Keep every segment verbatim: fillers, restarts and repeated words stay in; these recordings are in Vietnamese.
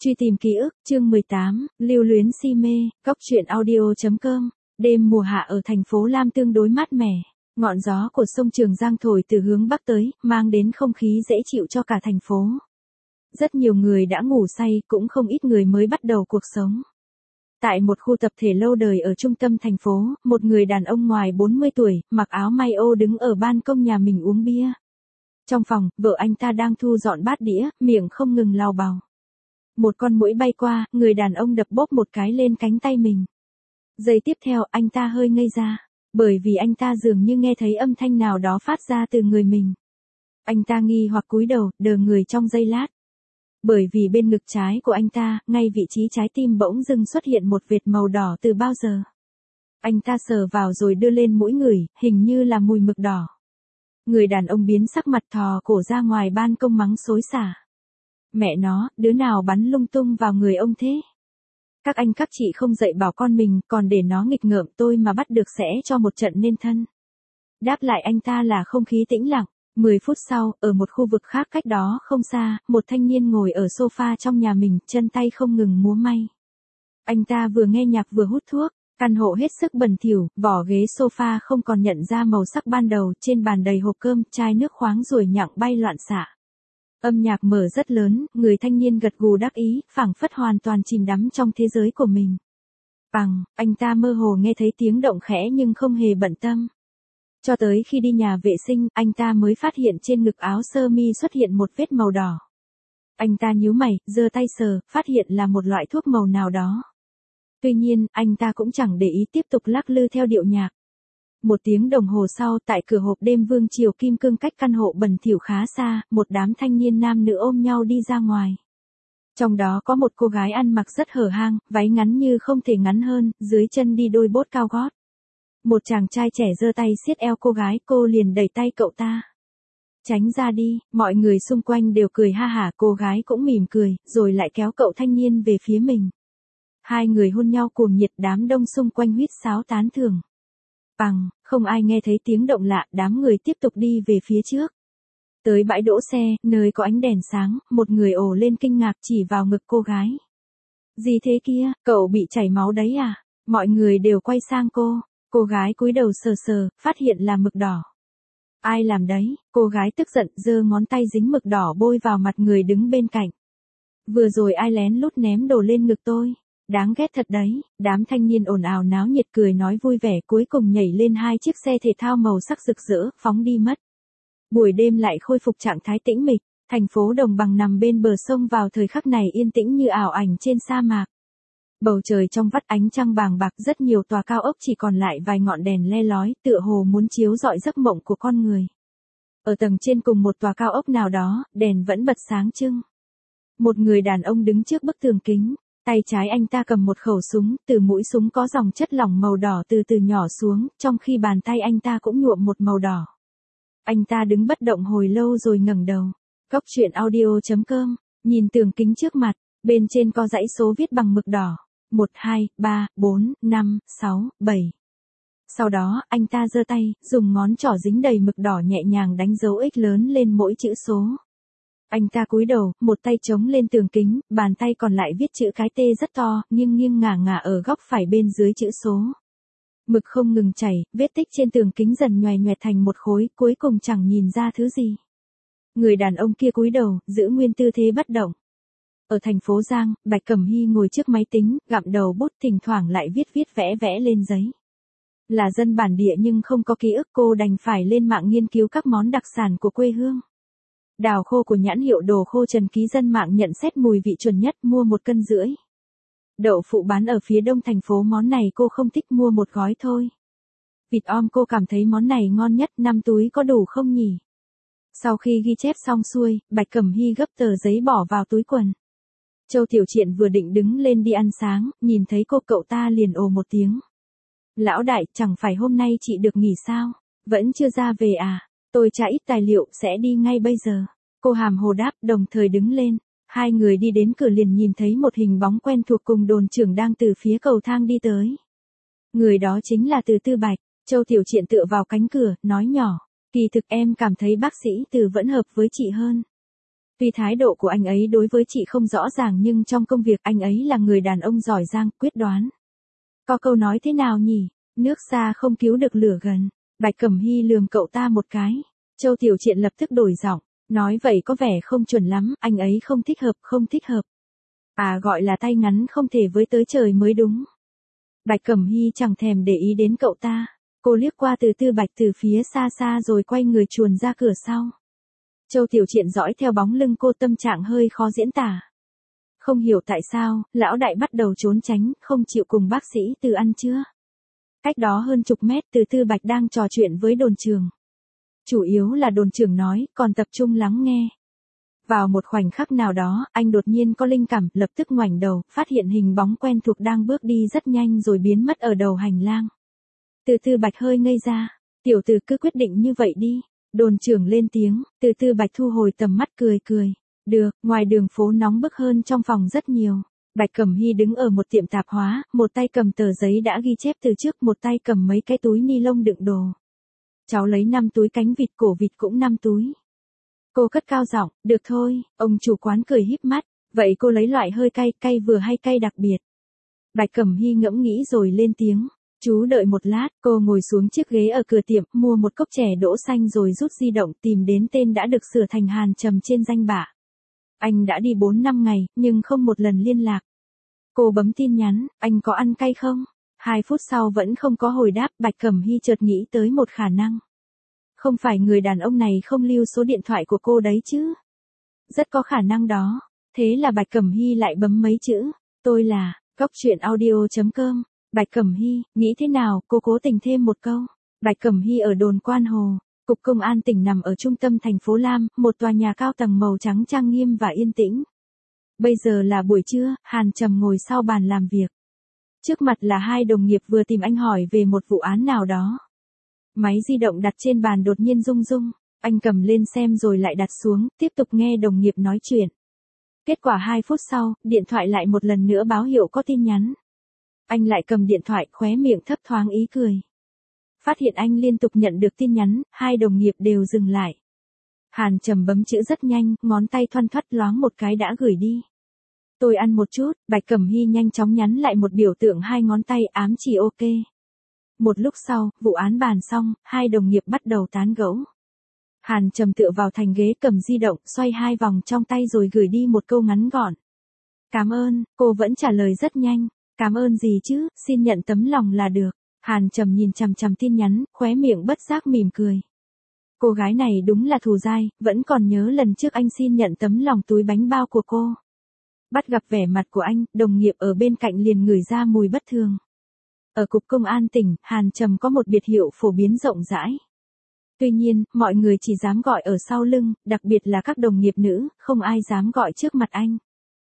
Truy tìm ký ức, chương mười tám, lưu luyến si mê, góc truyện audio.com. Đêm mùa hạ ở thành phố Lam tương đối mát mẻ, ngọn gió của sông Trường Giang thổi từ hướng bắc tới, mang đến không khí dễ chịu cho cả thành phố. Rất nhiều người đã ngủ say, cũng không ít người mới bắt đầu cuộc sống. Tại một khu tập thể lâu đời ở trung tâm thành phố, một người đàn ông ngoài bốn mươi tuổi, mặc áo may ô đứng ở ban công nhà mình uống bia. Trong phòng, vợ anh ta đang thu dọn bát đĩa, miệng không ngừng lau bào. Một con muỗi bay qua, người đàn ông đập bóp một cái lên cánh tay mình. Giây tiếp theo, anh ta hơi ngây ra, bởi vì anh ta dường như nghe thấy âm thanh nào đó phát ra từ người mình. Anh ta nghi hoặc cúi đầu, đờ người trong giây lát. Bởi vì bên ngực trái của anh ta, ngay vị trí trái tim bỗng dưng xuất hiện một vệt màu đỏ từ bao giờ. Anh ta sờ vào rồi đưa lên mũi ngửi, hình như là mùi mực đỏ. Người đàn ông biến sắc mặt thò cổ ra ngoài ban công mắng xối xả. Mẹ nó, đứa nào bắn lung tung vào người ông thế? Các anh các chị không dạy bảo con mình, còn để nó nghịch ngợm tôi mà bắt được sẽ cho một trận nên thân. Đáp lại anh ta là không khí tĩnh lặng. Mười phút sau, ở một khu vực khác cách đó không xa, một thanh niên ngồi ở sofa trong nhà mình, chân tay không ngừng múa may. Anh ta vừa nghe nhạc vừa hút thuốc, căn hộ hết sức bẩn thỉu, vỏ ghế sofa không còn nhận ra màu sắc ban đầu, trên bàn đầy hộp cơm, chai nước khoáng ruồi nhặng bay loạn xạ. Âm nhạc mở rất lớn, người thanh niên gật gù đắc ý, phảng phất hoàn toàn chìm đắm trong thế giới của mình. Bằng, anh ta mơ hồ nghe thấy tiếng động khẽ nhưng không hề bận tâm. Cho tới khi đi nhà vệ sinh, anh ta mới phát hiện trên ngực áo sơ mi xuất hiện một vết màu đỏ. Anh ta nhíu mày, giơ tay sờ, phát hiện là một loại thuốc màu nào đó. Tuy nhiên, anh ta cũng chẳng để ý tiếp tục lắc lư theo điệu nhạc. Một tiếng đồng hồ sau, tại cửa hộp đêm Vương Triều Kim Cương cách căn hộ bẩn thỉu khá xa, một đám thanh niên nam nữ ôm nhau đi ra ngoài. Trong đó có một cô gái ăn mặc rất hở hang, váy ngắn như không thể ngắn hơn, dưới chân đi đôi bốt cao gót. Một chàng trai trẻ giơ tay siết eo cô gái, cô liền đẩy tay cậu ta. Tránh ra đi, mọi người xung quanh đều cười ha hả, cô gái cũng mỉm cười, rồi lại kéo cậu thanh niên về phía mình. Hai người hôn nhau cuồng nhiệt, đám đông xung quanh huýt sáo tán thưởng. Bằng, không ai nghe thấy tiếng động lạ, đám người tiếp tục đi về phía trước. Tới bãi đỗ xe, nơi có ánh đèn sáng, một người ồ lên kinh ngạc chỉ vào ngực cô gái. Gì thế kia, cậu bị chảy máu đấy à? Mọi người đều quay sang cô. Cô gái cúi đầu sờ sờ, phát hiện là mực đỏ. Ai làm đấy? Cô gái tức giận, giơ ngón tay dính mực đỏ bôi vào mặt người đứng bên cạnh. Vừa rồi ai lén lút ném đồ lên ngực tôi? Đáng ghét thật đấy. Đám thanh niên ồn ào náo nhiệt cười nói vui vẻ, cuối cùng nhảy lên hai chiếc xe thể thao màu sắc rực rỡ, phóng đi mất. Buổi đêm lại khôi phục trạng thái tĩnh mịch, thành phố Đồng Bằng nằm bên bờ sông vào thời khắc này yên tĩnh như ảo ảnh trên sa mạc. Bầu trời trong vắt ánh trăng bàng bạc, rất nhiều tòa cao ốc chỉ còn lại vài ngọn đèn le lói, tựa hồ muốn chiếu rọi giấc mộng của con người. Ở tầng trên cùng một tòa cao ốc nào đó, đèn vẫn bật sáng trưng. Một người đàn ông đứng trước bức tường kính, tay trái anh ta cầm một khẩu súng, từ mũi súng có dòng chất lỏng màu đỏ từ từ nhỏ xuống, trong khi bàn tay anh ta cũng nhuộm một màu đỏ. Anh ta đứng bất động hồi lâu rồi ngẩng đầu. Góc truyện audio.com, nhìn tường kính trước mặt, bên trên có dãy số viết bằng mực đỏ. một, hai, ba, bốn, năm, sáu, bảy. Sau đó, anh ta giơ tay, dùng ngón trỏ dính đầy mực đỏ nhẹ nhàng đánh dấu X lớn lên mỗi chữ số. Anh ta cúi đầu, một tay chống lên tường kính, bàn tay còn lại viết chữ cái T rất to, nghiêng nghiêng ngả ngả ở góc phải bên dưới chữ số. Mực không ngừng chảy, vết tích trên tường kính dần nhoài nhoẹt thành một khối, cuối cùng chẳng nhìn ra thứ gì. Người đàn ông kia cúi đầu, giữ nguyên tư thế bất động. Ở thành phố Giang, Bạch Cẩm Hy ngồi trước máy tính, gặm đầu bút, thỉnh thoảng lại viết viết vẽ vẽ lên giấy. Là dân bản địa nhưng không có ký ức, cô đành phải lên mạng nghiên cứu các món đặc sản của quê hương. Đào khô của nhãn hiệu Đồ Khô Trần Ký, dân mạng nhận xét mùi vị chuẩn nhất, mua một cân rưỡi. Đậu phụ bán ở phía đông thành phố, món này cô không thích, mua một gói thôi. Vịt om cô cảm thấy món này ngon nhất, năm túi có đủ không nhỉ? Sau khi ghi chép xong xuôi, Bạch Cẩm Hy gấp tờ giấy bỏ vào túi quần. Châu Tiểu Triện vừa định đứng lên đi ăn sáng, nhìn thấy cô cậu ta liền ồ một tiếng. Lão đại, chẳng phải hôm nay chị được nghỉ sao? Vẫn chưa ra về à? Tôi tra ít tài liệu, sẽ đi ngay bây giờ. Cô hàm hồ đáp, đồng thời đứng lên. Hai người đi đến cửa liền nhìn thấy một hình bóng quen thuộc cùng đồn trưởng đang từ phía cầu thang đi tới. Người đó chính là Từ Tư Bạch. Châu Tiểu Triện tựa vào cánh cửa, nói nhỏ. Kỳ thực em cảm thấy bác sĩ Từ vẫn hợp với chị hơn. Tuy thái độ của anh ấy đối với chị không rõ ràng nhưng trong công việc anh ấy là người đàn ông giỏi giang, quyết đoán. Có câu nói thế nào nhỉ? Nước xa không cứu được lửa gần. Bạch Cẩm Hy lườm cậu ta một cái. Châu Tiểu Triện lập tức đổi giọng, nói vậy có vẻ không chuẩn lắm, anh ấy không thích hợp, không thích hợp. À gọi là tay ngắn không thể với tới trời mới đúng. Bạch Cẩm Hy chẳng thèm để ý đến cậu ta. Cô liếc qua từ Tư Bạch từ phía xa xa rồi quay người chuồn ra cửa sau. Châu Tiểu Triện dõi theo bóng lưng cô, tâm trạng hơi khó diễn tả. Không hiểu tại sao, lão đại bắt đầu trốn tránh, không chịu cùng bác sĩ Từ ăn trưa. Cách đó hơn chục mét, Từ Tư Bạch đang trò chuyện với đồn trưởng. Chủ yếu là đồn trưởng nói, còn tập trung lắng nghe. Vào một khoảnh khắc nào đó, anh đột nhiên có linh cảm, lập tức ngoảnh đầu, phát hiện hình bóng quen thuộc đang bước đi rất nhanh rồi biến mất ở đầu hành lang. Từ Tư Bạch hơi ngây ra, tiểu tử cứ quyết định như vậy đi. Đồn trưởng lên tiếng, Từ Tư Bạch thu hồi tầm mắt cười cười. Được, ngoài đường phố nóng bức hơn trong phòng rất nhiều. Bạch Cẩm Hy đứng ở một tiệm tạp hóa, một tay cầm tờ giấy đã ghi chép từ trước, một tay cầm mấy cái túi ni lông đựng đồ. Cháu lấy năm túi cánh vịt, cổ vịt cũng năm túi. Cô cất cao giọng, được thôi, ông chủ quán cười híp mắt, vậy cô lấy loại hơi cay, cay vừa hay cay đặc biệt. Bạch Cẩm Hy ngẫm nghĩ rồi lên tiếng, chú đợi một lát, cô ngồi xuống chiếc ghế ở cửa tiệm, mua một cốc chè đỗ xanh rồi rút di động tìm đến tên đã được sửa thành Hàn Trầm trên danh bạ. Anh đã đi bốn năm ngày, nhưng không một lần liên lạc. Cô bấm tin nhắn, anh có ăn cay không? Hai phút sau vẫn không có hồi đáp, Bạch Cẩm Hy chợt nghĩ tới một khả năng. Không phải người đàn ông này không lưu số điện thoại của cô đấy chứ? Rất có khả năng đó. Thế là Bạch Cẩm Hy lại bấm mấy chữ. Tôi là, cóc truyện audio chấm com. Bạch Cẩm Hy, nghĩ thế nào? Cô cố tình thêm một câu. Bạch Cẩm Hy ở đồn Quan Hồ. Cục Công an tỉnh nằm ở trung tâm thành phố Lam, một tòa nhà cao tầng màu trắng trang nghiêm và yên tĩnh. Bây giờ là buổi trưa, Hàn Trầm ngồi sau bàn làm việc. Trước mặt là hai đồng nghiệp vừa tìm anh hỏi về một vụ án nào đó. Máy di động đặt trên bàn đột nhiên rung rung, anh cầm lên xem rồi lại đặt xuống, tiếp tục nghe đồng nghiệp nói chuyện. Kết quả hai phút sau, điện thoại lại một lần nữa báo hiệu có tin nhắn. Anh lại cầm điện thoại, khóe miệng thấp thoáng ý cười. Phát hiện anh liên tục nhận được tin nhắn, hai đồng nghiệp đều dừng lại. Hàn Trầm bấm chữ rất nhanh, ngón tay thoăn thoắt loáng một cái đã gửi đi. Tôi ăn một chút, Bạch Cẩm Hy nhanh chóng nhắn lại một biểu tượng hai ngón tay ám chỉ ok. Một lúc sau, vụ án bàn xong, hai đồng nghiệp bắt đầu tán gẫu. Hàn Trầm tựa vào thành ghế cầm di động, xoay hai vòng trong tay rồi gửi đi một câu ngắn gọn. Cảm ơn, cô vẫn trả lời rất nhanh. Cảm ơn gì chứ, xin nhận tấm lòng là được. Hàn Trầm nhìn chằm chằm tin nhắn, khóe miệng bất giác mỉm cười. Cô gái này đúng là thù dai, vẫn còn nhớ lần trước anh xin nhận tấm lòng túi bánh bao của cô. Bắt gặp vẻ mặt của anh, đồng nghiệp ở bên cạnh liền ngửi ra mùi bất thường. Ở Cục Công an tỉnh, Hàn Trầm có một biệt hiệu phổ biến rộng rãi. Tuy nhiên, mọi người chỉ dám gọi ở sau lưng, đặc biệt là các đồng nghiệp nữ, không ai dám gọi trước mặt anh.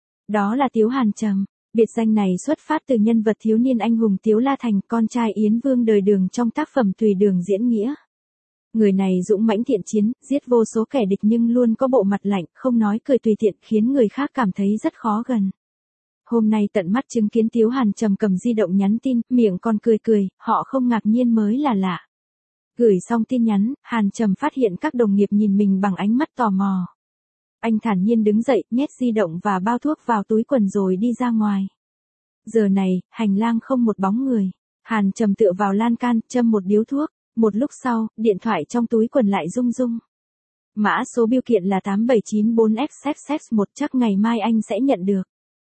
Đó là Tiếu Hàn Trầm. Biệt danh này xuất phát từ nhân vật thiếu niên anh hùng Tiếu La Thành, con trai Yến Vương đời Đường trong tác phẩm Tùy Đường diễn nghĩa. Người này dũng mãnh thiện chiến, giết vô số kẻ địch nhưng luôn có bộ mặt lạnh, không nói cười tùy tiện, khiến người khác cảm thấy rất khó gần. Hôm nay tận mắt chứng kiến Tiếu Hàn Trầm cầm di động nhắn tin, miệng còn cười cười, họ không ngạc nhiên mới là lạ. Gửi xong tin nhắn, Hàn Trầm phát hiện các đồng nghiệp nhìn mình bằng ánh mắt tò mò. Anh thản nhiên đứng dậy, nhét di động và bao thuốc vào túi quần rồi đi ra ngoài. Giờ này, hành lang không một bóng người. Hàn Trầm tựa vào lan can, châm một điếu thuốc. Một lúc sau, điện thoại trong túi quần lại rung rung. Mã số bưu kiện là tám bảy chín bốn X X X một, chắc ngày mai anh sẽ nhận được.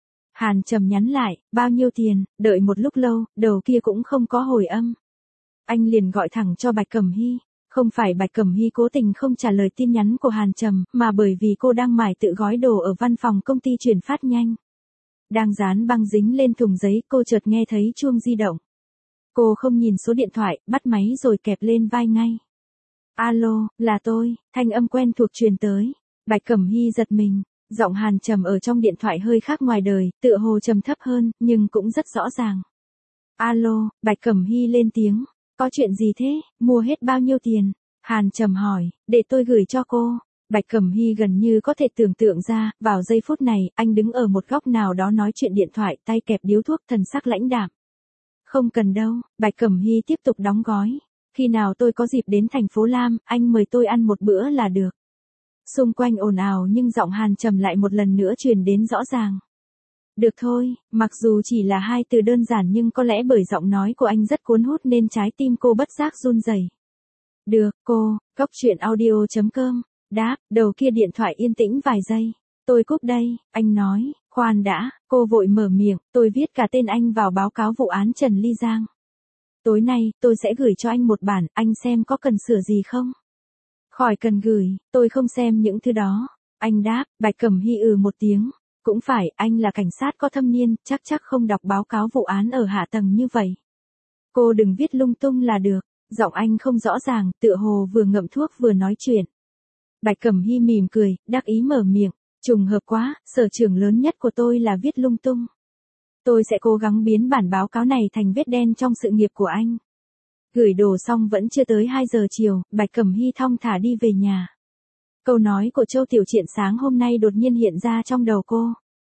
Hàn Trầm nhắn lại, bao nhiêu tiền, đợi một lúc lâu, đầu kia cũng không có hồi âm. Anh liền gọi thẳng cho Bạch Cẩm Hy. Không phải Bạch Cẩm Hy cố tình không trả lời tin nhắn của Hàn Trầm, mà bởi vì cô đang mải tự gói đồ ở văn phòng công ty chuyển phát nhanh. Đang dán băng dính lên thùng giấy, cô chợt nghe thấy chuông di động. Cô không nhìn số điện thoại, bắt máy rồi kẹp lên vai ngay. Alo, là tôi, thanh âm quen thuộc truyền tới. Bạch Cẩm Hy giật mình, giọng Hàn Trầm ở trong điện thoại hơi khác ngoài đời, tựa hồ trầm thấp hơn, nhưng cũng rất rõ ràng. Alo, Bạch Cẩm Hy lên tiếng. Có chuyện gì thế, mua hết bao nhiêu tiền? Hàn Trầm hỏi, để tôi gửi cho cô. Bạch Cẩm Hy gần như có thể tưởng tượng ra, vào giây phút này, anh đứng ở một góc nào đó nói chuyện điện thoại, tay kẹp điếu thuốc, thần sắc lãnh đạm. Không cần đâu, Bạch Cẩm Hy tiếp tục đóng gói. Khi nào tôi có dịp đến thành phố Lam, anh mời tôi ăn một bữa là được. Xung quanh ồn ào nhưng giọng Hàn Trầm lại một lần nữa truyền đến rõ ràng. Được thôi, mặc dù chỉ là hai từ đơn giản nhưng có lẽ bởi giọng nói của anh rất cuốn hút nên trái tim cô bất giác run rẩy. Được, cô, cốc truyện audio chấm com. Đáp, đầu kia điện thoại yên tĩnh vài giây. Tôi cúp đây, anh nói, khoan đã, cô vội mở miệng, tôi viết cả tên anh vào báo cáo vụ án Trần Ly Giang. Tối nay, tôi sẽ gửi cho anh một bản, anh xem có cần sửa gì không? Khỏi cần gửi, tôi không xem những thứ đó. Anh đáp, Bạch Cẩm Hy ừ một tiếng. Cũng phải, anh là cảnh sát có thâm niên, chắc chắc không đọc báo cáo vụ án ở hạ tầng như vậy. Cô đừng viết lung tung là được. Giọng anh không rõ ràng, tựa hồ vừa ngậm thuốc vừa nói chuyện. Bạch Cẩm Hy mỉm cười, đắc ý mở miệng. Trùng hợp quá, sở trường lớn nhất của tôi là viết lung tung. Tôi sẽ cố gắng biến bản báo cáo này thành vết đen trong sự nghiệp của anh. Gửi đồ xong vẫn chưa tới hai giờ chiều, Bạch Cẩm Hy thong thả đi về nhà. Câu nói của Châu Tiểu Triện sáng hôm nay đột nhiên hiện ra trong đầu cô.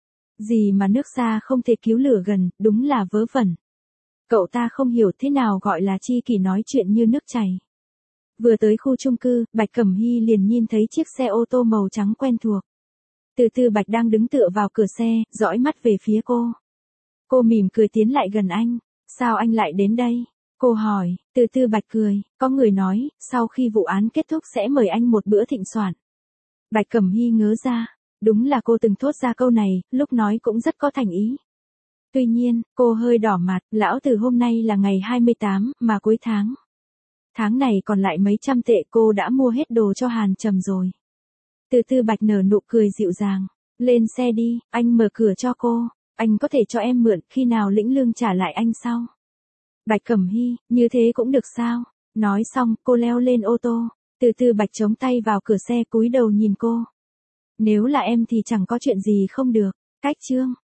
Gì mà nước xa không thể cứu lửa gần, đúng là vớ vẩn. Cậu ta không hiểu thế nào gọi là tri kỷ nói chuyện như nước chảy. Vừa tới khu chung cư, Bạch Cẩm Hy liền nhìn thấy chiếc xe ô tô màu trắng quen thuộc. Từ từ Bạch đang đứng tựa vào cửa xe, dõi mắt về phía cô. Cô mỉm cười tiến lại gần anh. Sao anh lại đến đây? Cô hỏi, từ từ Bạch cười, có người nói, sau khi vụ án kết thúc sẽ mời anh một bữa thịnh soạn. Bạch Cẩm Hy ngớ ra, đúng là cô từng thốt ra câu này, lúc nói cũng rất có thành ý. Tuy nhiên, cô hơi đỏ mặt, lão từ hôm nay là ngày hai mươi tám, mà cuối tháng. Tháng này còn lại mấy trăm tệ cô đã mua hết đồ cho Hàn Trầm rồi. Từ từ Bạch nở nụ cười dịu dàng, lên xe đi, anh mở cửa cho cô, anh có thể cho em mượn, khi nào lĩnh lương trả lại anh sau. Bạch Cẩm Hy, như thế cũng được sao? Nói xong, cô leo lên ô tô, từ từ Bạch chống tay vào cửa xe cúi đầu nhìn cô. Nếu là em thì chẳng có chuyện gì không được, cách chương.